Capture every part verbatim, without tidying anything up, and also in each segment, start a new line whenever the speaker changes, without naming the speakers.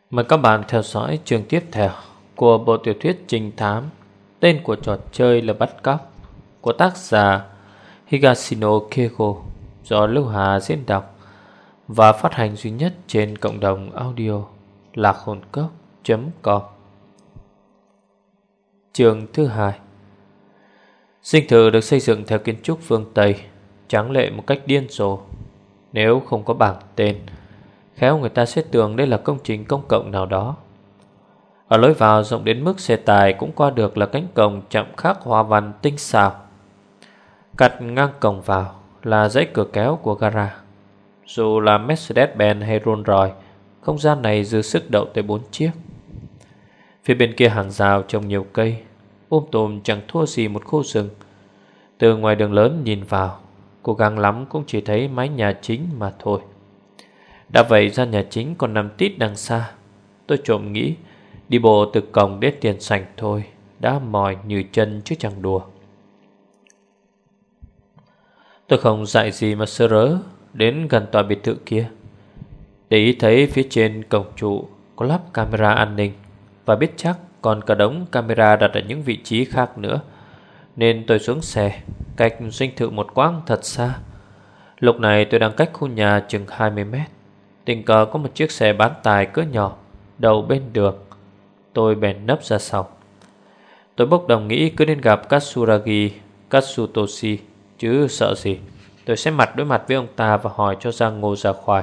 Mời các bạn theo dõi chương tiếp theo của bộ tiểu thuyết trinh thám tên của trò chơi là Bắt Cóc của tác giả Higashino Keigo do Lưu Hà diễn đọc và phát hành duy nhất trên cộng đồng audio lạc hồn cốc chấm com. Chương thứ hai. Dinh thự được xây dựng theo kiến trúc phương Tây, tráng lệ một cách điên rồ. Nếu không có bảng tên, khéo người ta sẽ tưởng đây là công trình công cộng nào đó. Ở lối vào rộng đến mức xe tải cũng qua được là cánh cổng chạm khắc hoa văn tinh xảo. Cắt ngang cổng vào là dãy cửa kéo của gara. Dù là Mercedes-Benz hay Rolls-Royce, không gian này dư sức đậu tới bốn chiếc. Phía bên kia hàng rào trồng nhiều cây, ôm tùm chẳng thua gì một khu rừng. Từ ngoài đường lớn nhìn vào, cố gắng lắm cũng chỉ thấy mái nhà chính mà thôi. Đã vậy gian nhà chính còn nằm tít đằng xa. Tôi trộm nghĩ đi bộ từ cổng đến tiền sảnh thôi đã mỏi như chân chứ chẳng đùa. Tôi không dạy gì mà sơ rớ đến gần tòa biệt thự kia, để ý thấy phía trên cổng trụ có lắp camera an ninh, và biết chắc còn cả đống camera đặt ở những vị trí khác nữa, nên tôi xuống xe cách dinh thự một quãng thật xa. Lúc này tôi đang cách khu nhà chừng hai mươi mét. Tình cờ có một chiếc xe bán tải cỡ nhỏ đậu bên đường. Tôi bèn nấp ra sau. Tôi bốc đồng nghĩ cứ đến gặp Katsuragi Katsutoshi, chứ sợ gì. Tôi sẽ mặt đối mặt với ông ta và hỏi cho ra ngô ra khoai.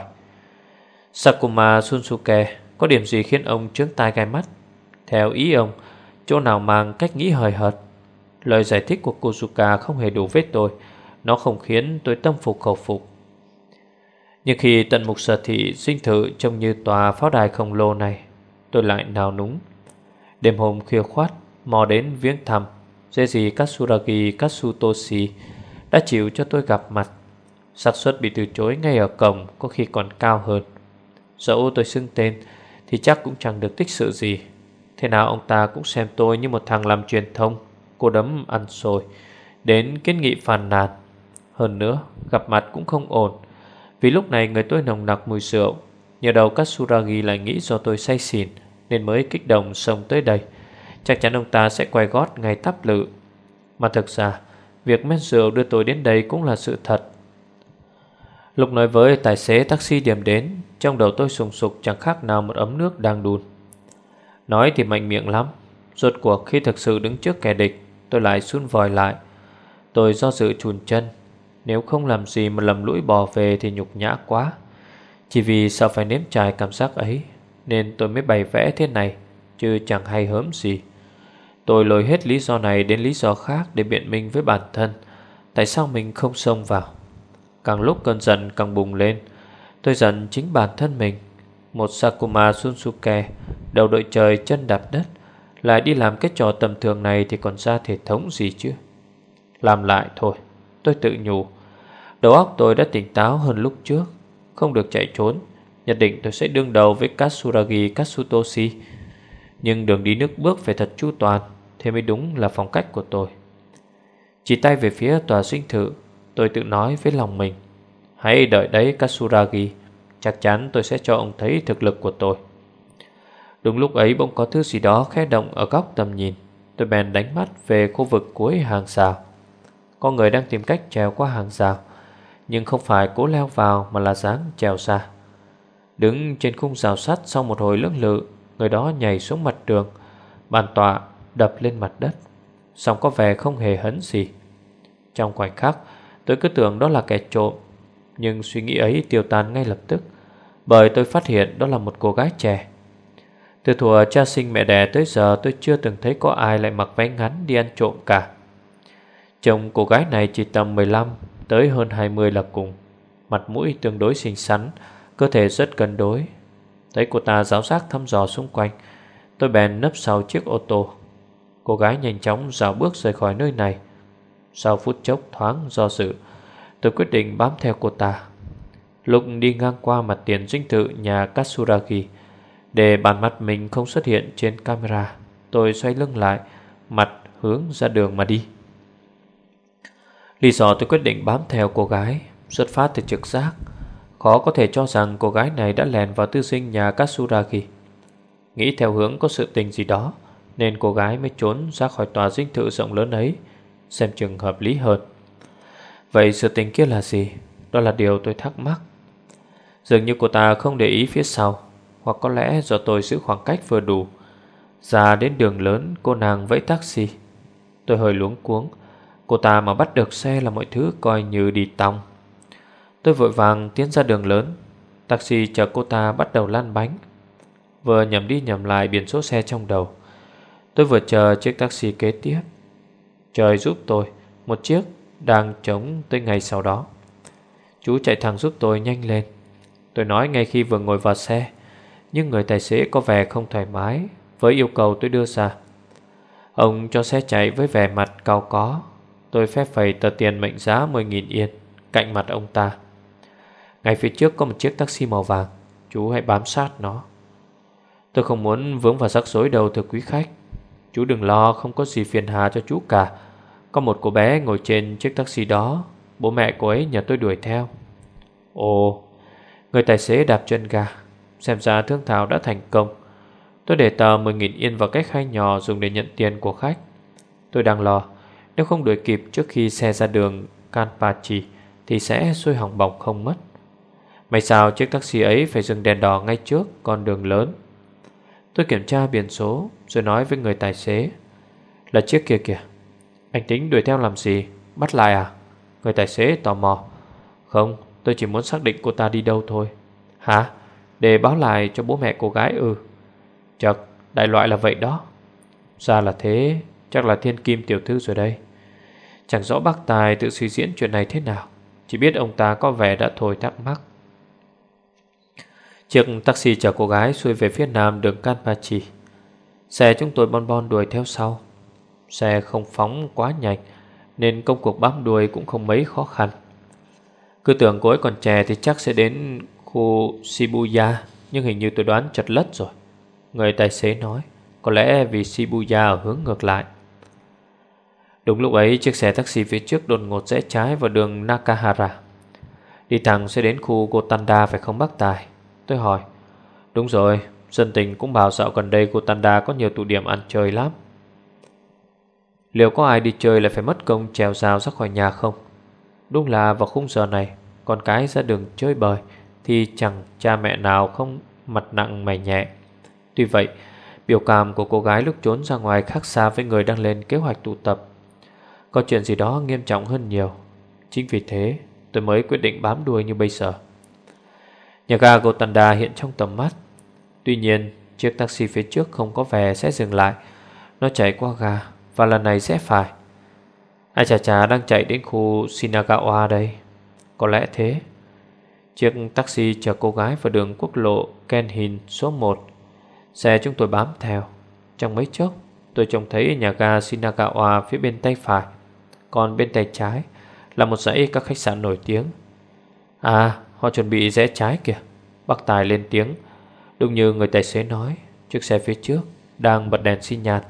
Sakuma Shunsuke, có điểm gì khiến ông chướng tai gai mắt? Theo ý ông, chỗ nào mang cách nghĩ hời hợt? Lời giải thích của Kozuka không hề đủ với tôi. Nó không khiến tôi tâm phục khẩu phục. Nhưng khi tận mục sở thị dinh thự trông như tòa pháo đài khổng lồ này, tôi lại nao núng. Đêm hôm khuya khoát mò đến viếng thăm, dễ gì Katsuragi Katsutoshi đã chịu cho tôi gặp mặt. Xác suất bị từ chối ngay ở cổng có khi còn cao hơn. Dẫu tôi xưng tên thì chắc cũng chẳng được tích sự gì. Thế nào ông ta cũng xem tôi như một thằng làm truyền thông, cô đấm ăn xôi, đến kiến nghị phàn nàn. Hơn nữa gặp mặt cũng không ổn, vì lúc này người tôi nồng nặc mùi rượu. Nhờ đầu Katsuragi lại nghĩ do tôi say xỉn nên mới kích động xông tới đây. Chắc chắn ông ta sẽ quay gót ngay tắp lự. Mà thực ra việc men rượu đưa tôi đến đây cũng là sự thật. Lúc nói với tài xế taxi điểm đến, trong đầu tôi sùng sục chẳng khác nào một ấm nước đang đun. Nói thì mạnh miệng lắm, rốt cuộc khi thực sự đứng trước kẻ địch, tôi lại sún vòi lại. Tôi do dự chùn chân. Nếu không làm gì mà lầm lũi bỏ về thì nhục nhã quá. Chỉ vì sợ phải nếm trải cảm giác ấy nên tôi mới bày vẽ thế này, chứ chẳng hay hớm gì. Tôi lôi hết lý do này đến lý do khác để biện minh với bản thân tại sao mình không xông vào. Càng lúc cơn giận càng bùng lên. Tôi giận chính bản thân mình. Một Sakuma Shunsuke đầu đội trời chân đạp đất lại đi làm cái trò tầm thường này thì còn ra thể thống gì chứ. Làm lại thôi, tôi tự nhủ. Đầu óc tôi đã tỉnh táo hơn lúc trước. Không được chạy trốn, nhất định tôi sẽ đương đầu với Katsuragi Katsutoshi. Nhưng đường đi nước bước phải thật chu toàn, thế mới đúng là phong cách của tôi. Chỉ tay về phía tòa dinh thự, tôi tự nói với lòng mình: hãy đợi đấy Katsuragi, chắc chắn tôi sẽ cho ông thấy thực lực của tôi. Đúng lúc ấy bỗng có thứ gì đó khẽ động ở góc tầm nhìn. Tôi bèn đánh mắt về khu vực cuối hàng rào. Có người đang tìm cách trèo qua hàng rào, nhưng không phải cố leo vào mà là dáng trèo ra. Đứng trên khung rào sắt sau một hồi lưỡng lự, người đó nhảy xuống mặt đường, bàn tọa đập lên mặt đất, song có vẻ không hề hấn gì. Trong khoảnh khắc tôi cứ tưởng đó là kẻ trộm, nhưng suy nghĩ ấy tiêu tan ngay lập tức, bởi tôi phát hiện đó là một cô gái trẻ. Từ thuở cha sinh mẹ đẻ tới giờ tôi chưa từng thấy có ai lại mặc váy ngắn đi ăn trộm cả. Trông cô gái này chỉ tầm mười lăm tới hơn hai mươi là cùng. Mặt mũi tương đối xinh xắn, cơ thể rất cân đối. Thấy cô ta giáo giác thăm dò xung quanh, tôi bèn nấp sau chiếc ô tô. Cô gái nhanh chóng rảo bước rời khỏi nơi này. Sau phút chốc thoáng do dự, tôi quyết định bám theo cô ta. Lúc đi ngang qua mặt tiền dinh thự nhà Katsuragi, để bàn mặt mình không xuất hiện trên camera, tôi xoay lưng lại, mặt hướng ra đường mà đi. Lý do tôi quyết định bám theo cô gái xuất phát từ trực giác. Khó có thể cho rằng cô gái này đã lèn vào tư sinh nhà Katsuragi. Nghĩ theo hướng có sự tình gì đó, nên cô gái mới trốn ra khỏi tòa dinh thự rộng lớn ấy, xem chừng hợp lý hơn. Vậy sự tình kia là gì? Đó là điều tôi thắc mắc. Dường như cô ta không để ý phía sau, hoặc có lẽ do tôi giữ khoảng cách vừa đủ. Ra đến đường lớn, cô nàng vẫy taxi. Tôi hơi luống cuống. Cô ta mà bắt được xe là mọi thứ coi như đi tong. Tôi vội vàng tiến ra đường lớn. Taxi chở cô ta bắt đầu lăn bánh. Vừa nhầm đi nhầm lại biển số xe trong đầu, tôi vừa chờ chiếc taxi kế tiếp. Trời giúp tôi, một chiếc đang trống tới ngay sau đó. Chú chạy thẳng giúp tôi nhanh lên. Tôi nói ngay khi vừa ngồi vào xe, nhưng người tài xế có vẻ không thoải mái với yêu cầu tôi đưa ra. Ông cho xe chạy với vẻ mặt cau có. Tôi phép phẩy tờ tiền mệnh giá mười nghìn yên cạnh mặt ông ta. Ngay phía trước có một chiếc taxi màu vàng, chú hãy bám sát nó. Tôi không muốn vướng vào rắc rối đâu thưa quý khách. Chú đừng lo, không có gì phiền hà cho chú cả. Có một cô bé ngồi trên chiếc taxi đó. Bố mẹ cô ấy nhờ tôi đuổi theo. Ồ, người tài xế đạp chân ga. Xem ra thương thảo đã thành công. Tôi để tờ mười nghìn yên vào cái khay nhỏ dùng để nhận tiền của khách. Tôi đang lo, nếu không đuổi kịp trước khi xe ra đường Kanpachi thì sẽ xuôi hỏng bỏng không mất. May sao chiếc taxi ấy phải dừng đèn đỏ ngay trước con đường lớn. Tôi kiểm tra biển số rồi nói với người tài xế: là chiếc kia kìa. Anh tính đuổi theo làm gì? Bắt lại à? Người tài xế tò mò. Không, tôi chỉ muốn xác định cô ta đi đâu thôi. Hả? Để báo lại cho bố mẹ cô gái ư? Chật, đại loại là vậy đó. Ra là thế, chắc là thiên kim tiểu thư rồi đây. Chẳng rõ bác Tài tự suy diễn chuyện này thế nào, chỉ biết ông ta có vẻ đã thôi thắc mắc. Chiếc taxi chở cô gái xuôi về phía nam đường Kanpachi. Xe chúng tôi bon bon đuổi theo sau. Xe không phóng quá nhanh nên công cuộc bám đuôi cũng không mấy khó khăn. Cứ tưởng cô ấy còn trẻ thì chắc sẽ đến khu Shibuya, nhưng hình như tôi đoán chật lất rồi. Người tài xế nói có lẽ vì Shibuya ở hướng ngược lại. Đúng lúc ấy, chiếc xe taxi phía trước đột ngột rẽ trái vào đường Nakahara. Đi thẳng sẽ đến khu Gotanda phải không bác Tài? Tôi hỏi. Đúng rồi, dân tình cũng bảo dạo gần đây Gotanda có nhiều tụ điểm ăn chơi lắm. Liệu có ai đi chơi lại phải mất công trèo rào ra khỏi nhà không? Đúng là vào khung giờ này, con cái ra đường chơi bời thì chẳng cha mẹ nào không mặt nặng mày nhẹ. Tuy vậy, biểu cảm của cô gái lúc trốn ra ngoài khác xa với người đang lên kế hoạch tụ tập. Có chuyện gì đó nghiêm trọng hơn nhiều. Chính vì thế tôi mới quyết định bám đuôi như bây giờ. Nhà ga Gotanda hiện trong tầm mắt. Tuy nhiên chiếc taxi phía trước không có vẻ sẽ dừng lại. Nó chạy qua ga và lần này sẽ phải. Ai chà chà đang chạy đến khu Shinagawa đây. Có lẽ thế. Chiếc taxi chở cô gái vào đường quốc lộ Kenhin số một. Xe chúng tôi bám theo. Trong mấy chốc tôi trông thấy nhà ga Shinagawa phía bên tay phải, còn bên tay trái là một dãy các khách sạn nổi tiếng. À, họ chuẩn bị rẽ trái kìa. Bác Tài lên tiếng. Đúng như người tài xế nói, chiếc xe phía trước đang bật đèn xi nhan.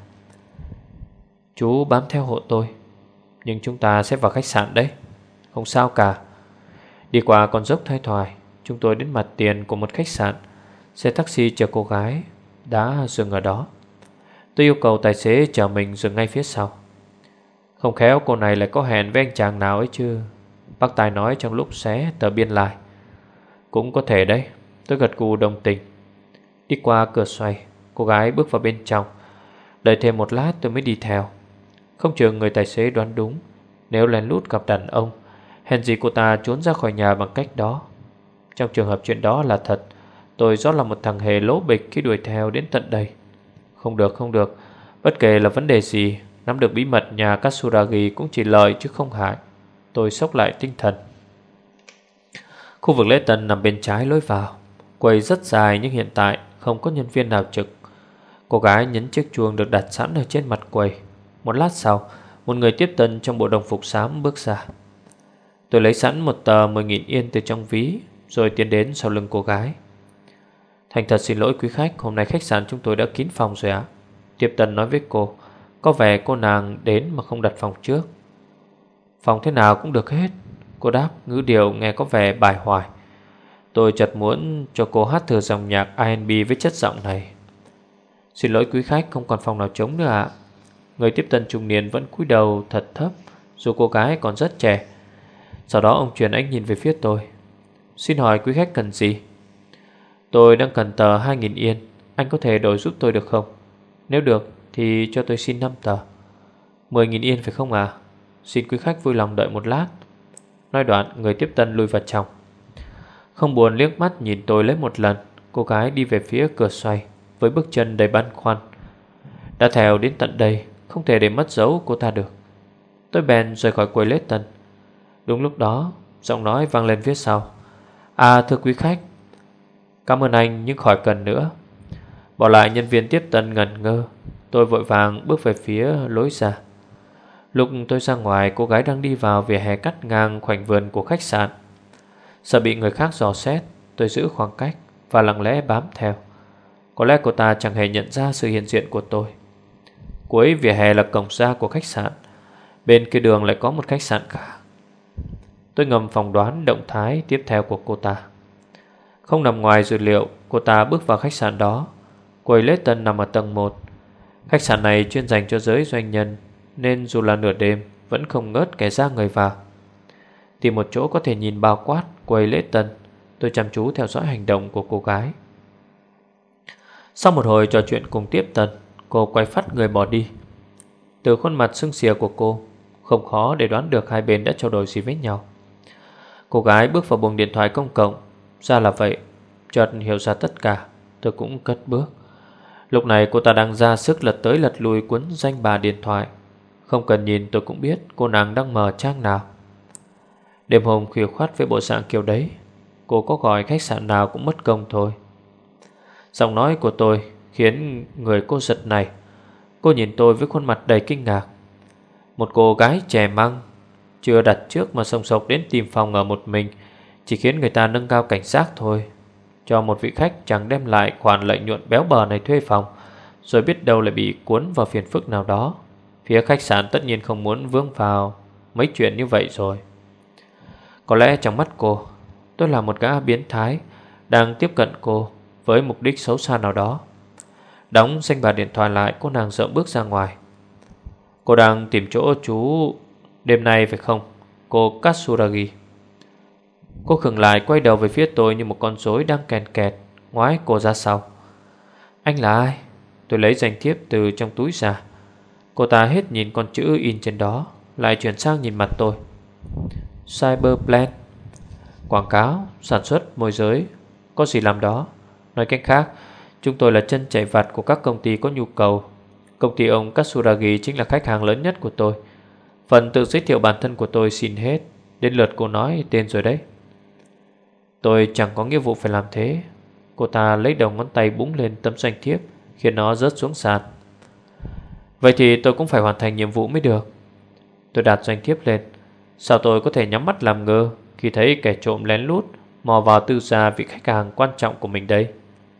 Chú bám theo hộ tôi. Nhưng chúng ta sẽ vào khách sạn đấy. Không sao cả. Đi qua con dốc thoai thoải, chúng tôi đến mặt tiền của một khách sạn. Xe taxi chở cô gái đã dừng ở đó. Tôi yêu cầu tài xế chở mình dừng ngay phía sau. Không khéo cô này lại có hẹn với anh chàng nào ấy chứ, bác Tài nói trong lúc xé tờ biên lại. Cũng có thể đấy. Tôi gật gù đồng tình. Đi qua cửa xoay, cô gái bước vào bên trong. Đợi thêm một lát tôi mới đi theo. Không chừng người tài xế đoán đúng. Nếu lén lút gặp đàn ông, hèn gì cô ta trốn ra khỏi nhà bằng cách đó. Trong trường hợp chuyện đó là thật, tôi rõ là một thằng hề lỗ bịch khi đuổi theo đến tận đây. Không được, không được. Bất kể là vấn đề gì, nắm được bí mật nhà Katsuragi cũng chỉ lợi chứ không hại. Tôi xốc lại tinh thần. Khu vực lễ tân nằm bên trái lối vào. Quầy rất dài nhưng hiện tại không có nhân viên nào trực. Cô gái nhấn chiếc chuông được đặt sẵn ở trên mặt quầy. Một lát sau, một người tiếp tân trong bộ đồng phục xám bước ra. Tôi lấy sẵn một tờ mười nghìn yên từ trong ví, rồi tiến đến sau lưng cô gái. Thành thật xin lỗi quý khách, hôm nay khách sạn chúng tôi đã kín phòng rồi ạ. Tiếp tân nói với cô. Có vẻ cô nàng đến mà không đặt phòng trước. Phòng thế nào cũng được hết, cô đáp, ngữ điệu nghe có vẻ bài hoài. Tôi chợt muốn cho cô hát thử dòng nhạc R and B với chất giọng này. Xin lỗi quý khách, không còn phòng nào trống nữa ạ. Người tiếp tân trung niên vẫn cúi đầu thật thấp, dù cô gái còn rất trẻ. Sau đó ông truyền ánh nhìn về phía tôi. Xin hỏi quý khách cần gì? Tôi đang cần tờ hai nghìn yên. Anh có thể đổi giúp tôi được không? Nếu được thì cho tôi xin năm tờ. Mười nghìn yên phải không à? Xin quý khách vui lòng đợi một lát. Nói đoạn, người tiếp tân lui vào trong. Không buồn liếc mắt nhìn tôi lấy một lần, cô gái đi về phía cửa xoay với bước chân đầy băn khoăn. Đã theo đến tận đây, không thể để mất dấu cô ta được. Tôi bèn rời khỏi quầy lễ tân. Đúng lúc đó, giọng nói vang lên phía sau. À thưa quý khách, cảm ơn anh nhưng khỏi cần nữa. Bỏ lại nhân viên tiếp tân ngẩn ngơ, tôi vội vàng bước về phía lối ra. Lúc tôi ra ngoài, cô gái đang đi vào vỉa hè cắt ngang khoảnh vườn của khách sạn. Sợ bị người khác dò xét, tôi giữ khoảng cách và lặng lẽ bám theo. Có lẽ cô ta chẳng hề nhận ra sự hiện diện của tôi. Cuối vỉa hè là cổng ra của khách sạn. Bên kia đường lại có một khách sạn khác. Tôi ngầm phỏng đoán động thái tiếp theo của cô ta. Không nằm ngoài dự liệu, cô ta bước vào khách sạn đó. Quầy lễ tân nằm ở tầng một. Khách sạn này chuyên dành cho giới doanh nhân, nên dù là nửa đêm vẫn không ngớt kẻ ra người vào. Tìm một chỗ có thể nhìn bao quát quầy lễ tân, tôi chăm chú theo dõi hành động của cô gái. Sau một hồi trò chuyện cùng tiếp tân, cô quay phắt người bỏ đi. Từ khuôn mặt sưng xìa của cô, không khó để đoán được hai bên đã trao đổi gì với nhau. Cô gái bước vào buồng điện thoại công cộng. Ra là vậy. Chợt hiểu ra tất cả, tôi cũng cất bước. Lúc này cô ta đang ra sức lật tới lật lui cuốn danh bạ điện thoại. Không cần nhìn tôi cũng biết cô nàng đang mở trang nào. Đêm hôm khuya khoắt với bộ dạng kiểu đấy, cô có gọi khách sạn nào cũng mất công thôi. Giọng nói của tôi khiến người cô giật nảy. Cô nhìn tôi với khuôn mặt đầy kinh ngạc. Một cô gái trẻ măng, chưa đặt trước mà sồng sộc đến tìm phòng ở một mình, chỉ khiến người ta nâng cao cảnh giác thôi. Cho một vị khách chẳng đem lại khoản lợi nhuận béo bở này thuê phòng, rồi biết đâu lại bị cuốn vào phiền phức nào đó. Phía khách sạn tất nhiên không muốn vướng vào mấy chuyện như vậy rồi. Có lẽ trong mắt cô, tôi là một gã biến thái đang tiếp cận cô với mục đích xấu xa nào đó. Đóng danh bạ điện thoại lại, cô nàng dậm bước ra ngoài. Cô đang tìm chỗ trú đêm nay phải không, cô Katsuragi? Cô khựng lại, quay đầu về phía tôi như một con rối đang kèn kẹt, ngoái cô ra sau. Anh là ai? Tôi lấy danh thiếp từ trong túi ra. Cô ta hết nhìn con chữ in trên đó, lại chuyển sang nhìn mặt tôi. Cyberplan, quảng cáo, sản xuất, môi giới, có gì làm đó. Nói cách khác, chúng tôi là chân chạy vặt của các công ty có nhu cầu. Công ty ông Katsuragi chính là khách hàng lớn nhất của tôi. Phần tự giới thiệu bản thân của tôi xin hết, đến lượt cô nói tên rồi đấy. Tôi chẳng có nghĩa vụ phải làm thế. Cô ta lấy đầu ngón tay búng lên tấm danh thiếp, khiến nó rớt xuống sàn. Vậy thì tôi cũng phải hoàn thành nhiệm vụ mới được. Tôi đặt danh thiếp lên. Sao tôi có thể nhắm mắt làm ngơ khi thấy kẻ trộm lén lút mò vào tư gia vị khách hàng quan trọng của mình đây?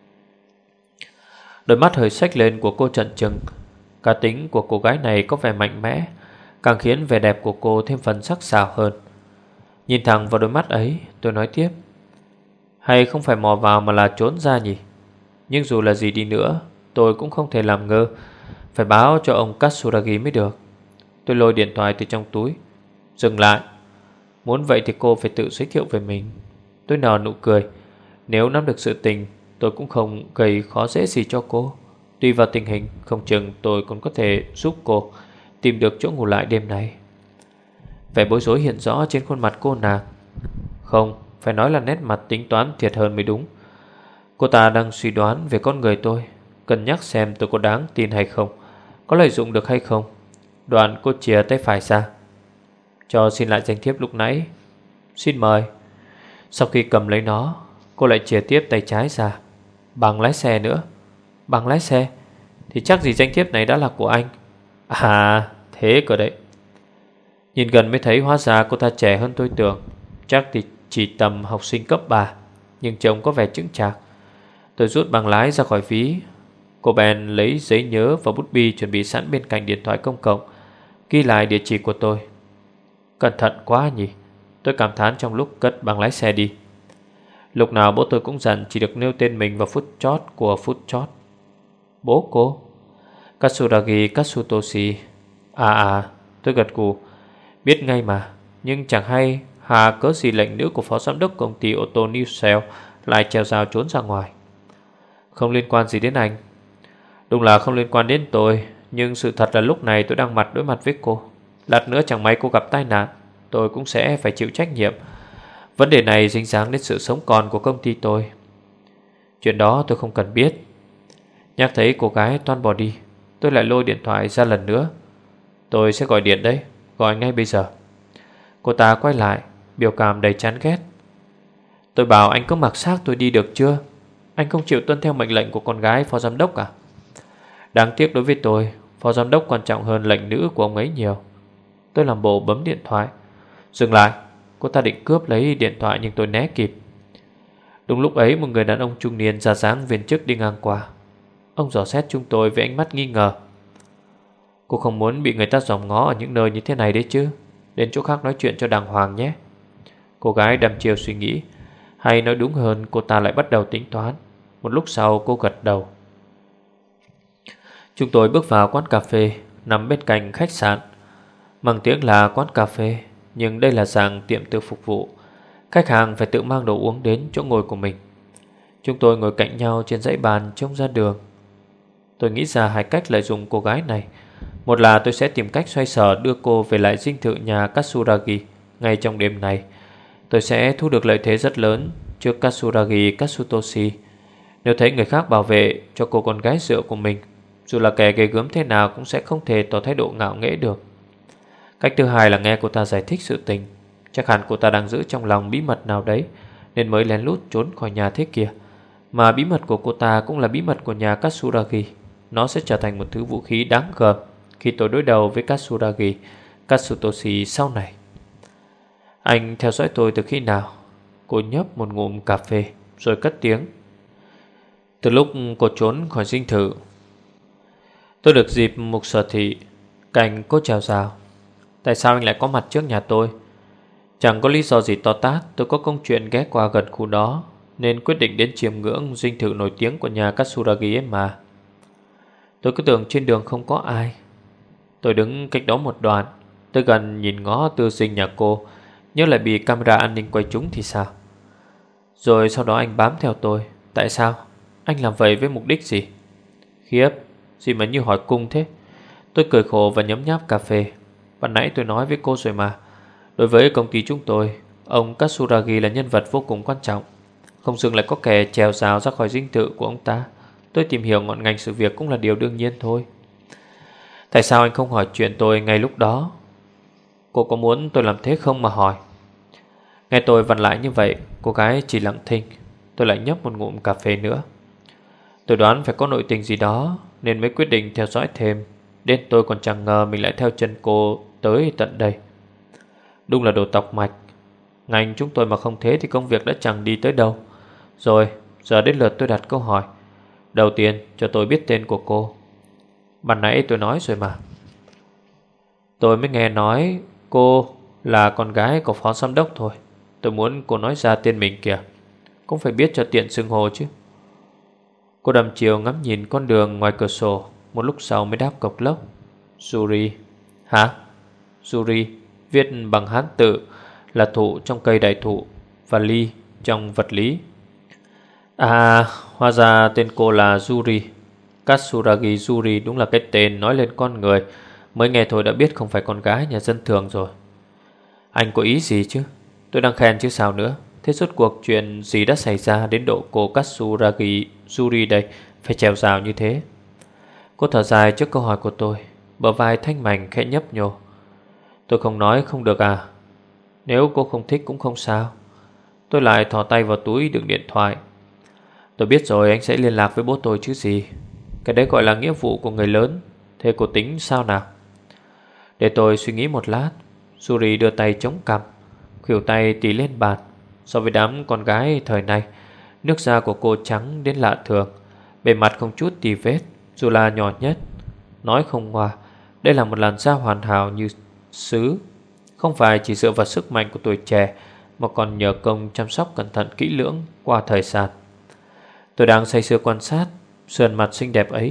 Đôi mắt hơi xếch lên của cô chần chừng. Cá tính của cô gái này có vẻ mạnh mẽ, càng khiến vẻ đẹp của cô thêm phần sắc sảo hơn. Nhìn thẳng vào đôi mắt ấy, tôi nói tiếp. Hay không phải mò vào mà là trốn ra nhỉ? Nhưng dù là gì đi nữa, tôi cũng không thể làm ngơ, phải báo cho ông Katsuragi mới được. Tôi lôi điện thoại từ trong túi. Dừng lại. Muốn vậy thì cô phải tự giới thiệu về mình. Tôi nở nụ cười. Nếu nắm được sự tình, tôi cũng không gây khó dễ gì cho cô. Tùy vào tình hình, không chừng tôi còn có thể giúp cô tìm được chỗ ngủ lại đêm nay. Vẻ bối rối hiện rõ trên khuôn mặt cô nàng. Không, phải nói là nét mặt tính toán thiệt hơn mới đúng. Cô ta đang suy đoán về con người tôi, cân nhắc xem tôi có đáng tin hay không, có lợi dụng được hay không. Đoạn cô chìa tay phải ra. Cho xin lại danh thiếp lúc nãy. Xin mời. Sau khi cầm lấy nó, cô lại chìa tiếp tay trái ra. Bằng lái xe nữa. Bằng lái xe? Thì chắc gì danh thiếp này đã là của anh. À, thế cơ đấy. Nhìn gần mới thấy hóa ra cô ta trẻ hơn tôi tưởng. Chắc thì chỉ tầm học sinh cấp ba, nhưng trông có vẻ chững chạc. Tôi rút bằng lái ra khỏi ví. Cô bèn lấy giấy nhớ và bút bi chuẩn bị sẵn bên cạnh điện thoại công cộng, ghi lại địa chỉ của tôi. Cẩn thận quá nhỉ, tôi cảm thán trong lúc cất bằng lái xe đi. Lúc nào bố tôi cũng dặn chỉ được nêu tên mình vào phút chót của phút chót. Bố cô? Katsuragi Katsutoshi. À à, tôi gật gù. Biết ngay mà. Nhưng chẳng hay hà cớ gì lệnh nữ của phó giám đốc công ty ô tô New Cell lại trèo rào trốn ra ngoài. Không liên quan gì đến anh. Đúng là không liên quan đến tôi, nhưng sự thật là lúc này tôi đang mặt đối mặt với cô. Lát nữa chẳng may cô gặp tai nạn, tôi cũng sẽ phải chịu trách nhiệm. Vấn đề này dính dáng đến sự sống còn của công ty tôi. Chuyện đó tôi không cần biết. Nhắc thấy cô gái toan bỏ đi, tôi lại lôi điện thoại ra lần nữa. Tôi sẽ gọi điện đấy, gọi ngay bây giờ. Cô ta quay lại, biểu cảm đầy chán ghét. Tôi bảo anh có mặc xác tôi đi được chưa? Anh không chịu tuân theo mệnh lệnh của con gái phó giám đốc à? Đáng tiếc đối với tôi, phó giám đốc quan trọng hơn lệnh nữ của ông ấy nhiều. Tôi làm bộ bấm điện thoại. Dừng lại. Cô ta định cướp lấy điện thoại nhưng tôi né kịp. Đúng lúc ấy một người đàn ông trung niên ra dáng viên chức đi ngang qua. Ông dò xét chúng tôi với ánh mắt nghi ngờ. Cô không muốn bị người ta dòm ngó ở những nơi như thế này đấy chứ? Đến chỗ khác nói chuyện cho đàng hoàng nhé. Cô gái đăm chiêu suy nghĩ. Hay nói đúng hơn, cô ta lại bắt đầu tính toán. Một lúc sau cô gật đầu. Chúng tôi bước vào quán cà phê nằm bên cạnh khách sạn. Mang tiếng là quán cà phê, nhưng đây là dạng tiệm tự phục vụ. Khách hàng phải tự mang đồ uống đến chỗ ngồi của mình. Chúng tôi ngồi cạnh nhau trên dãy bàn trông ra đường. Tôi nghĩ ra hai cách lợi dụng cô gái này. Một là tôi sẽ tìm cách xoay sở đưa cô về lại dinh thự nhà Katsuragi ngay trong đêm này. Tôi sẽ thu được lợi thế rất lớn trước Katsuragi Katsutoshi. Nếu thấy người khác bảo vệ cho cô con gái rượu của mình, dù là kẻ ghê gớm thế nào cũng sẽ không thể tỏ thái độ ngạo nghễ được. Cách thứ hai là nghe cô ta giải thích sự tình. Chắc hẳn cô ta đang giữ trong lòng bí mật nào đấy, nên mới lén lút trốn khỏi nhà thế kia. Mà bí mật của cô ta cũng là bí mật của nhà Katsuragi. Nó sẽ trở thành một thứ vũ khí đáng gờm khi tôi đối đầu với Katsuragi Katsutoshi sau này. Anh theo dõi tôi từ khi nào? Cô nhấp một ngụm cà phê rồi cất tiếng. Từ lúc cô trốn khỏi dinh thự. Tôi được dịp mục sở thị cạnh cô trèo rào. Tại sao anh lại có mặt trước nhà tôi? Chẳng có lý do gì to tát. Tôi có công chuyện ghé qua gần khu đó, nên quyết định đến chiêm ngưỡng dinh thự nổi tiếng của nhà Katsuragi ấy mà. Tôi cứ tưởng trên đường không có ai. Tôi đứng cách đó một đoạn, tới gần nhìn ngó tư sinh nhà cô, nhớ lại bị camera an ninh quay trúng thì sao. Rồi sau đó anh bám theo tôi. Tại sao? Anh làm vậy với mục đích gì? Khiếp, gì mà như hỏi cung thế. Tôi cười khổ và nhấm nháp cà phê. Ban nãy tôi nói với cô rồi mà. Đối với công ty chúng tôi, ông Katsuragi là nhân vật vô cùng quan trọng. Không dừng lại có kẻ trèo rào ra khỏi dinh thự của ông ta. Tôi tìm hiểu ngọn ngành sự việc cũng là điều đương nhiên thôi. Tại sao anh không hỏi chuyện tôi ngay lúc đó? Cô có muốn tôi làm thế không mà hỏi? Nghe tôi vặn lại như vậy, cô gái chỉ lặng thinh. Tôi lại nhấp một ngụm cà phê nữa. Tôi đoán phải có nội tình gì đó, nên mới quyết định theo dõi thêm. Đến tôi còn chẳng ngờ mình lại theo chân cô tới tận đây. Đúng là đồ tọc mạch. Ngành chúng tôi mà không thế thì công việc đã chẳng đi tới đâu. Rồi, giờ đến lượt tôi đặt câu hỏi. Đầu tiên, cho tôi biết tên của cô. Ban nãy tôi nói rồi mà. Tôi mới nghe nói cô là con gái của phó giám đốc thôi. Tôi muốn cô nói ra tên mình kìa. Cũng phải biết cho tiện xưng hô chứ. Cô đăm chiều ngắm nhìn con đường ngoài cửa sổ. Một lúc sau mới đáp cộc lốc. Yuri. Hả? Yuri viết bằng Hán tự là thụ trong cây đại thụ và ly trong vật lý. À, hóa ra tên cô là Yuri. Katsuragi Yuri đúng là cái tên nói lên con người. Mới nghe thôi đã biết không phải con gái nhà dân thường rồi. Anh có ý gì chứ? Tôi đang khen chứ sao nữa. Thế rốt cuộc chuyện gì đã xảy ra đến độ cô Katsuragi Yuri đây phải trèo rào như thế? Cô thở dài trước câu hỏi của tôi. Bờ vai thanh mảnh khẽ nhấp nhô. Tôi không nói không được à? Nếu cô không thích cũng không sao. Tôi lại thò tay vào túi đựng điện thoại. Tôi biết rồi, anh sẽ liên lạc với bố tôi chứ gì. Cái đấy gọi là nghĩa vụ của người lớn. Thế cô tính sao nào? Để tôi suy nghĩ một lát. Yuri đưa tay chống cằm, khuỷu tay tì lên bàn. So với đám con gái thời nay, nước da của cô trắng đến lạ thường. Bề mặt không chút tì vết, dù là nhỏ nhất. Nói không ngoa, đây là một làn da hoàn hảo như sứ. Không phải chỉ dựa vào sức mạnh của tuổi trẻ, mà còn nhờ công chăm sóc cẩn thận kỹ lưỡng qua thời gian. Tôi đang say sưa quan sát sườn mặt xinh đẹp ấy,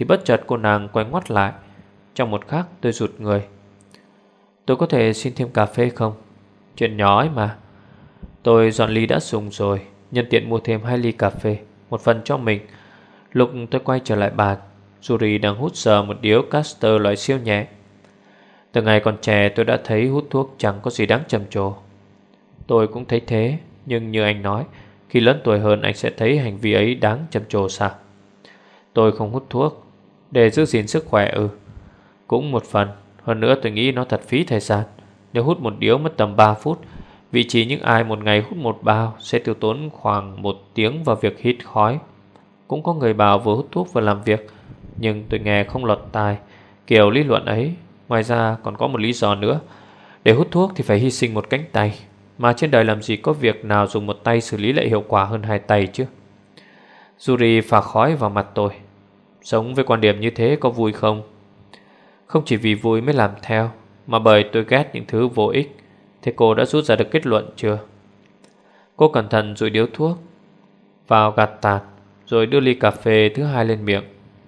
thì bất chợt cô nàng quay ngoắt lại. Trong một khắc tôi rụt người. Tôi có thể xin thêm cà phê không? Chuyện nhỏ ấy mà. Tôi dọn ly đã dùng rồi, nhân tiện mua thêm hai ly cà phê, một phần cho mình. Lúc tôi quay trở lại bàn, Yuri đang hút giờ một điếu Caster loại siêu nhẹ. Từ ngày còn trẻ tôi đã thấy hút thuốc chẳng có gì đáng trầm trồ. Tôi cũng thấy thế, nhưng như anh nói, khi lớn tuổi hơn anh sẽ thấy hành vi ấy đáng trầm trồ sao? Tôi không hút thuốc để giữ gìn sức khỏe ư? Cũng một phần. Hơn nữa tôi nghĩ nó thật phí thời gian. Nếu hút một điếu mất tầm ba phút, vị trí những ai một ngày hút một bao sẽ tiêu tốn khoảng một tiếng vào việc hít khói. Cũng có người bảo vừa hút thuốc vừa làm việc, nhưng tôi nghe không lọt tai kiểu lý luận ấy. Ngoài ra còn có một lý do nữa. Để hút thuốc thì phải hy sinh một cánh tay, mà trên đời làm gì có việc nào dùng một tay xử lý lại hiệu quả hơn hai tay chứ? Yuri phả khói vào mặt tôi. Sống với quan điểm như thế có vui không? Không chỉ vì vui mới làm theo, mà bởi tôi ghét những thứ vô ích. Thế cô đã rút ra được kết luận chưa? Cô cẩn thận dụi điếu thuốc vào gạt tàn, rồi đưa ly cà phê thứ hai lên miệng.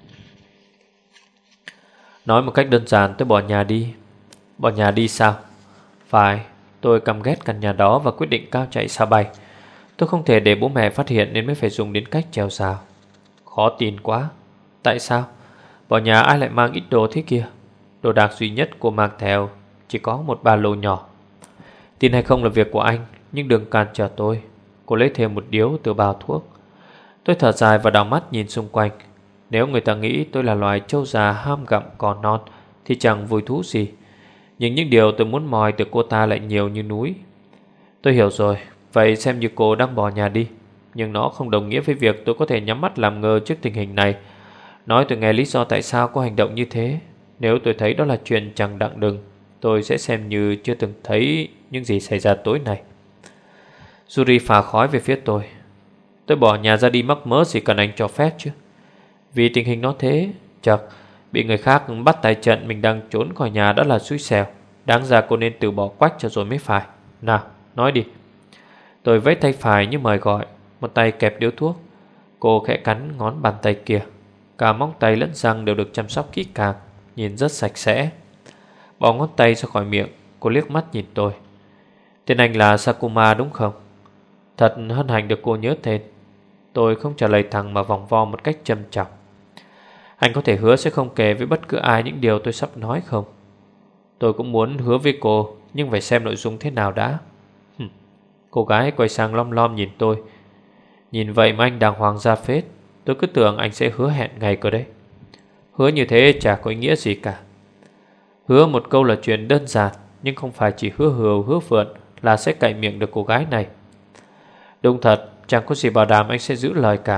Nói một cách đơn giản, tôi bỏ nhà đi. Bỏ nhà đi sao? Phải, tôi căm ghét căn nhà đó và quyết định cao chạy xa bay. Tôi không thể để bố mẹ phát hiện nên mới phải dùng đến cách trèo rào. Khó tin quá. Tại sao? Bỏ nhà ai lại mang ít đồ thế kia? Đồ đạc duy nhất cô mang theo chỉ có một ba lô nhỏ. Tin hay không là việc của anh, nhưng đừng cản trở tôi. Cô lấy thêm một điếu từ bao thuốc. Tôi thở dài và đảo mắt nhìn xung quanh. Nếu người ta nghĩ tôi là loài trâu già ham gặm cỏ non thì chẳng vui thú gì. Nhưng những điều tôi muốn moi từ cô ta lại nhiều như núi. Tôi hiểu rồi. Vậy xem như cô đang bỏ nhà đi. Nhưng nó không đồng nghĩa với việc tôi có thể nhắm mắt làm ngơ trước tình hình này. Nói tôi nghe lý do tại sao có hành động như thế. Nếu tôi thấy đó là chuyện chẳng đặng đừng, tôi sẽ xem như chưa từng thấy những gì xảy ra tối nay. Yuri phả khói về phía tôi. Tôi bỏ nhà ra đi mắc mớ gì cần anh cho phép chứ? Vì tình hình nó thế, chật bị người khác bắt tại trận mình đang trốn khỏi nhà đã là xui xẻo. Đáng ra cô nên từ bỏ Quách cho rồi mới phải. Nào, nói đi. Tôi vẫy tay phải như mời gọi, một tay kẹp điếu thuốc. Cô khẽ cắn ngón bàn tay kia. Cả móng tay lẫn răng đều được chăm sóc kỹ càng, nhìn rất sạch sẽ. Bỏ ngón tay ra khỏi miệng, cô liếc mắt nhìn tôi. Tên anh là Sakuma đúng không? Thật hân hạnh được cô nhớ tên. Tôi không trả lời thẳng mà vòng vo một cách châm chọc. Anh có thể hứa sẽ không kể với bất cứ ai những điều tôi sắp nói không? Tôi cũng muốn hứa với cô, nhưng phải xem nội dung thế nào đã. Hừm. Cô gái quay sang lom lom nhìn tôi. Nhìn vậy mà anh đàng hoàng ra phết. Tôi cứ tưởng anh sẽ hứa hẹn ngày cơ đấy. Hứa như thế chả có ý nghĩa gì cả. Hứa một câu là chuyện đơn giản, nhưng không phải chỉ hứa hừu hứa phượn là sẽ cậy miệng được cô gái này. Đúng thật, chẳng có gì bảo đảm anh sẽ giữ lời cả.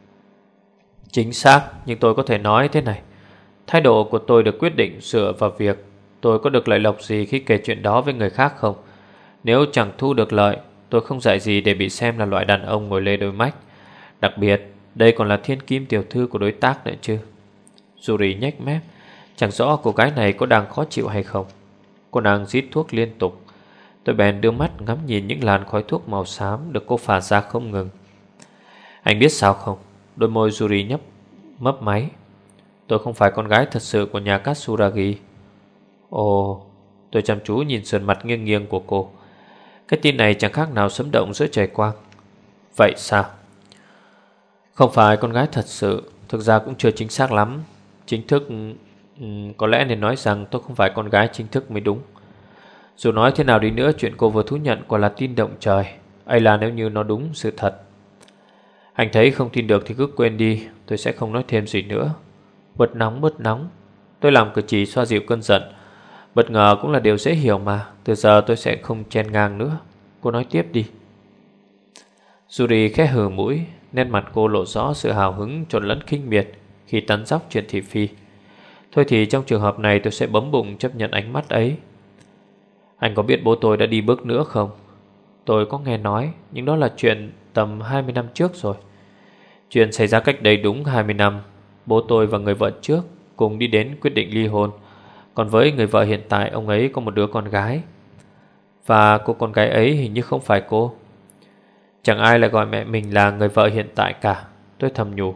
Chính xác, nhưng tôi có thể nói thế này. Thái độ của tôi được quyết định dựa vào việc tôi có được lợi lộc gì khi kể chuyện đó với người khác không. Nếu chẳng thu được lợi, tôi không dạy gì để bị xem là loại đàn ông ngồi lê đôi mách. Đặc biệt, đây còn là thiên kim tiểu thư của đối tác nữa chứ. Yuri nhếch mép. Chẳng rõ cô gái này có đang khó chịu hay không. Cô nàng rít thuốc liên tục. Tôi bèn đưa mắt ngắm nhìn những làn khói thuốc màu xám được cô phả ra không ngừng. Anh biết sao không? Đôi môi Yuri nhấp mấp máy. Tôi không phải con gái thật sự của nhà Katsuragi. Ồ. Tôi chăm chú nhìn sườn mặt nghiêng nghiêng của cô. Cái tin này chẳng khác nào sấm động giữa trời quang. Vậy sao? Không phải con gái thật sự. Thực ra cũng chưa chính xác lắm. Chính thức um, có lẽ nên nói rằng tôi không phải con gái chính thức mới đúng. Dù nói thế nào đi nữa, chuyện cô vừa thú nhận quả là tin động trời. Ấy là nếu như nó đúng sự thật. Anh thấy không tin được thì cứ quên đi. Tôi sẽ không nói thêm gì nữa. Bớt nóng bớt nóng. Tôi làm cử chỉ xoa dịu cơn giận. Bất ngờ cũng là điều dễ hiểu mà. Từ giờ tôi sẽ không chen ngang nữa. Cô nói tiếp đi. Yuri khẽ hừ mũi. Nét mặt cô lộ rõ sự hào hứng trộn lẫn khinh miệt khi tán dóc chuyện thị phi. Thôi thì trong trường hợp này tôi sẽ bấm bụng chấp nhận ánh mắt ấy. Anh có biết bố tôi đã đi bước nữa không? Tôi có nghe nói, nhưng đó là chuyện tầm hai mươi năm trước rồi. Chuyện xảy ra cách đây đúng hai mươi năm. Bố tôi và người vợ trước cùng đi đến quyết định ly hôn. Còn với người vợ hiện tại, ông ấy có một đứa con gái. Và cô con gái ấy hình như không phải cô. Chẳng ai lại gọi mẹ mình là người vợ hiện tại cả. Tôi thầm nhủ.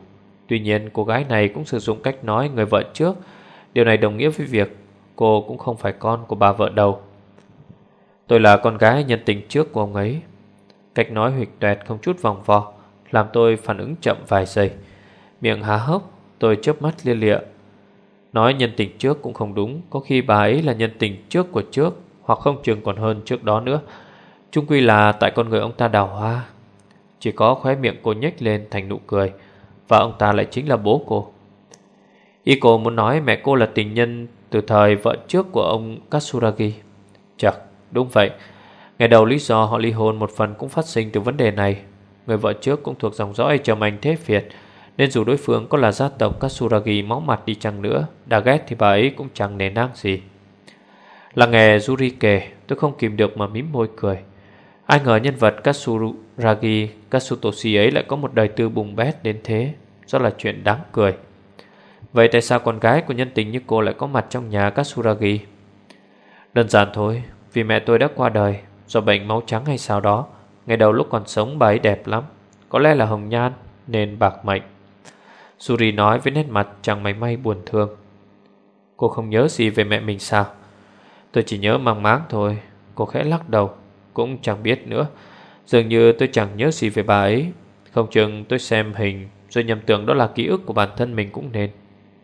Tuy nhiên cô gái này cũng sử dụng cách nói người vợ trước. Điều này đồng nghĩa với việc cô cũng không phải con của bà vợ đầu. Tôi là con gái nhân tình trước của ông ấy. Cách nói huỵch toẹt không chút vòng vo làm tôi phản ứng chậm vài giây. Miệng há hốc, tôi chớp mắt lia lịa. Nói nhân tình trước cũng không đúng. Có khi bà ấy là nhân tình trước của trước, hoặc không chừng còn hơn trước đó nữa. Chung quy là tại con người ông ta đào hoa. Chỉ có khóe miệng cô nhếch lên thành nụ cười. Và ông ta lại chính là bố cô. Ý cô muốn nói mẹ cô là tình nhân từ thời vợ trước của ông Katsuragi? Chắc đúng vậy. Ngày đầu lý do họ ly hôn một phần cũng phát sinh từ vấn đề này. Người vợ trước cũng thuộc dòng dõi trầm anh thế Việt, nên dù đối phương có là gia tộc Katsuragi máu mặt đi chăng nữa, đã ghét thì bà ấy cũng chẳng nề nang gì. Là nghe Yuri kể, tôi không kìm được mà mím môi cười. Ai ngờ nhân vật Katsuragi Katsutoshi ấy lại có một đời tư bùng bét đến thế. Rất là chuyện đáng cười. Vậy tại sao con gái của nhân tình như cô lại có mặt trong nhà Katsuragi? Đơn giản thôi, vì mẹ tôi đã qua đời do bệnh máu trắng hay sao đó. Ngày đầu lúc còn sống bà ấy đẹp lắm, có lẽ là hồng nhan nên bạc mệnh. Yuri nói với nét mặt chẳng mảy may buồn thương. Cô không nhớ gì về mẹ mình sao? Tôi chỉ nhớ mang máng thôi. Cô khẽ lắc đầu. Cũng chẳng biết nữa. Dường như tôi chẳng nhớ gì về bà ấy. Không chừng tôi xem hình rồi nhầm tưởng đó là ký ức của bản thân mình cũng nên.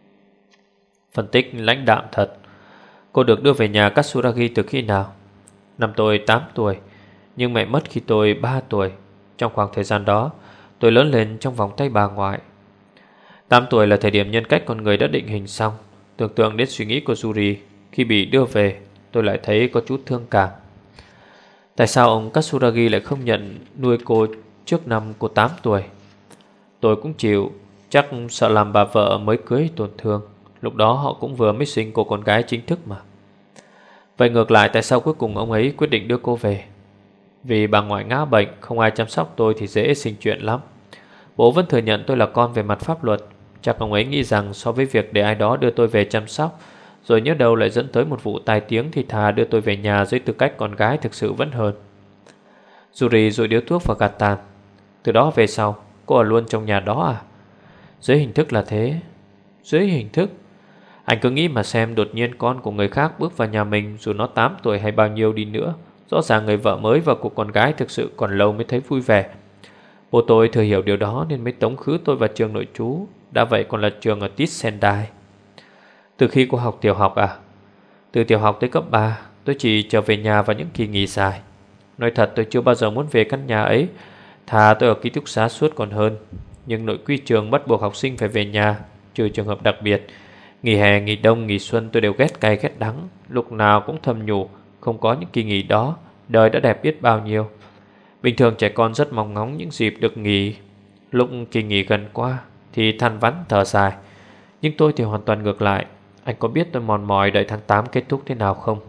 Phân tích lãnh đạm thật. Cô được đưa về nhà Katsuragi từ khi nào? Năm tôi tám tuổi, nhưng mẹ mất khi tôi ba tuổi. Trong khoảng thời gian đó, tôi lớn lên trong vòng tay bà ngoại. Tám tuổi là thời điểm nhân cách con người đã định hình xong. Tưởng tượng đến suy nghĩ của Yuri khi bị đưa về, tôi lại thấy có chút thương cảm. Tại sao ông Katsuragi lại không nhận nuôi cô trước năm cô tám tuổi? Tôi cũng chịu. Chắc sợ làm bà vợ mới cưới tổn thương. Lúc đó họ cũng vừa mới sinh cô con gái chính thức mà. Vậy ngược lại, tại sao cuối cùng ông ấy quyết định đưa cô về? Vì bà ngoại ngã bệnh, không ai chăm sóc tôi thì dễ sinh chuyện lắm. Bố vẫn thừa nhận tôi là con về mặt pháp luật. Chắc ông ấy nghĩ rằng so với việc để ai đó đưa tôi về chăm sóc, rồi nhớ đâu lại dẫn tới một vụ tai tiếng, thì thà đưa tôi về nhà dưới tư cách con gái thực sự vẫn hơn. Yuri rồi điếu thuốc và gạt tàn. Từ đó về sau, cô ở luôn trong nhà đó à? Dưới hình thức là thế. Dưới hình thức? Anh cứ nghĩ mà xem, đột nhiên con của người khác bước vào nhà mình, dù nó tám tuổi hay bao nhiêu đi nữa, rõ ràng người vợ mới và cô con gái thực sự còn lâu mới thấy vui vẻ. Bố tôi thừa hiểu điều đó nên mới tống khứ tôi vào trường nội trú. Đã vậy còn là trường ở Tít Sendai. Từ khi cô học tiểu học à? Từ tiểu học tới cấp ba, tôi chỉ trở về nhà vào những kỳ nghỉ dài. Nói thật, tôi chưa bao giờ muốn về căn nhà ấy. Thà tôi ở ký túc xá suốt còn hơn. Nhưng nội quy trường bắt buộc học sinh phải về nhà, trừ trường hợp đặc biệt. Nghỉ hè, nghỉ đông, nghỉ xuân tôi đều ghét cay ghét đắng. Lúc nào cũng thầm nhủ, không có những kỳ nghỉ đó, đời đã đẹp biết bao nhiêu. Bình thường trẻ con rất mong ngóng những dịp được nghỉ. Lúc kỳ nghỉ gần qua thì than vãn thở dài. Nhưng tôi thì hoàn toàn ngược lại. Anh có biết tôi mòn mỏi đợi tháng tám kết thúc thế nào không?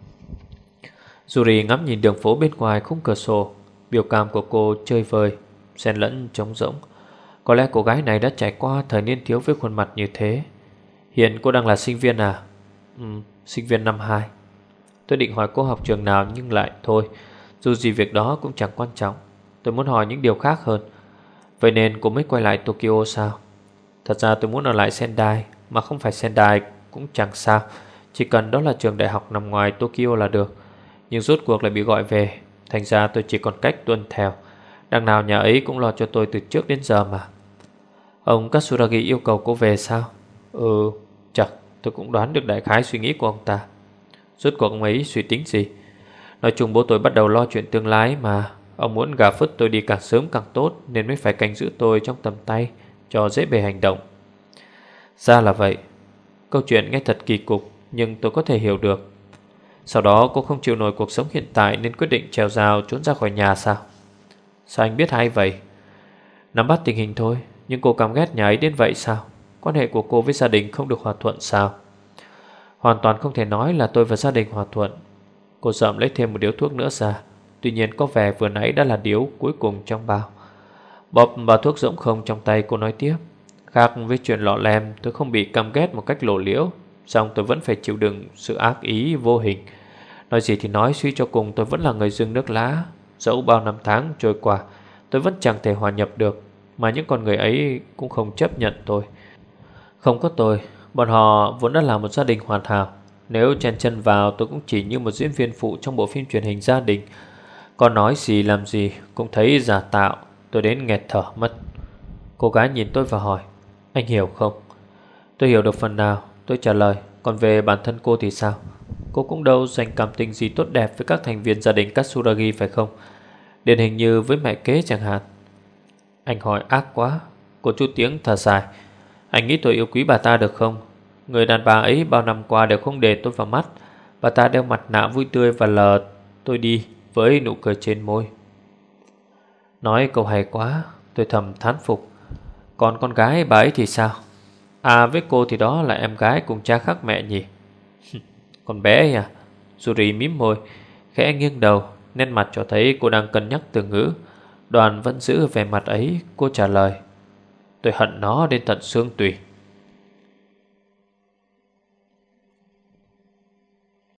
Yuri ngắm nhìn đường phố bên ngoài khung cửa sổ. Biểu cảm của cô chơi vơi, xen lẫn trống rỗng. Có lẽ cô gái này đã trải qua thời niên thiếu với khuôn mặt như thế. Hiện cô đang là sinh viên à? Ừ, sinh viên năm hai. Tôi định hỏi cô học trường nào nhưng lại thôi. Dù gì việc đó cũng chẳng quan trọng. Tôi muốn hỏi những điều khác hơn. Vậy nên cô mới quay lại Tokyo sao? Thật ra tôi muốn ở lại Sendai. Mà không phải Sendai cũng chẳng sao. Chỉ cần đó là trường đại học nằm ngoài Tokyo là được. Nhưng rốt cuộc lại bị gọi về. Thành ra tôi chỉ còn cách tuân theo. Đằng nào nhà ấy cũng lo cho tôi từ trước đến giờ mà. Ông Katsuragi yêu cầu cô về sao? Ừ, chắc tôi cũng đoán được đại khái suy nghĩ của ông ta. Rốt cuộc ông ấy suy tính gì? Nói chung bố tôi bắt đầu lo chuyện tương lai mà. Ông muốn gà phứt tôi đi càng sớm càng tốt, nên mới phải canh giữ tôi trong tầm tay, cho dễ bề hành động. Ra là vậy. Câu chuyện nghe thật kỳ cục, nhưng tôi có thể hiểu được. Sau đó cô không chịu nổi cuộc sống hiện tại nên quyết định trèo rào trốn ra khỏi nhà sao? Sao anh biết hay vậy? Nắm bắt tình hình thôi. Nhưng cô căm ghét nhà ấy đến vậy sao? Quan hệ của cô với gia đình không được hòa thuận sao? Hoàn toàn không thể nói là tôi và gia đình hòa thuận. Cô dậm lấy thêm một điếu thuốc nữa ra. Tuy nhiên có vẻ vừa nãy đã là điếu cuối cùng trong bao. Bóp bao thuốc rỗng không trong tay, cô nói tiếp. Khác với chuyện lọ lem, tôi không bị căm ghét một cách lộ liễu, song tôi vẫn phải chịu đựng sự ác ý vô hình. Nói gì thì nói, suy cho cùng tôi vẫn là người dưng nước lá. Dẫu bao năm tháng trôi qua, tôi vẫn chẳng thể hòa nhập được. mà những con người ấy cũng không chấp nhận tôi. Không có tôi, bọn họ vốn đã là một gia đình hoàn hảo. Nếu chen chân vào tôi cũng chỉ như một diễn viên phụ trong bộ phim truyền hình gia đình. Còn nói gì làm gì cũng thấy giả tạo. Tôi đến nghẹt thở mất. Cô gái nhìn tôi và hỏi, anh hiểu không? Tôi hiểu được phần nào, tôi trả lời. Còn về bản thân cô thì sao? Cô cũng đâu dành cảm tình gì tốt đẹp với các thành viên gia đình Katsuragi phải không? Điển hình như với mẹ kế chẳng hạn. Anh hỏi ác quá. Cô chút tiếng thở dài. Anh nghĩ tôi yêu quý bà ta được không? Người đàn bà ấy bao năm qua đều không để tôi vào mắt. Bà ta đeo mặt nạ vui tươi và lờ tôi đi với nụ cười trên môi. Nói câu hay quá, tôi thầm thán phục. Còn con gái bà ấy thì sao? À, với cô thì đó là em gái cùng cha khác mẹ nhỉ? Con bé ấy à? Yuri mím môi, khẽ nghiêng đầu, nét mặt cho thấy cô đang cân nhắc từ ngữ. Đoàn vẫn giữ vẻ mặt ấy. Cô trả lời, tôi hận nó đến tận xương tủy.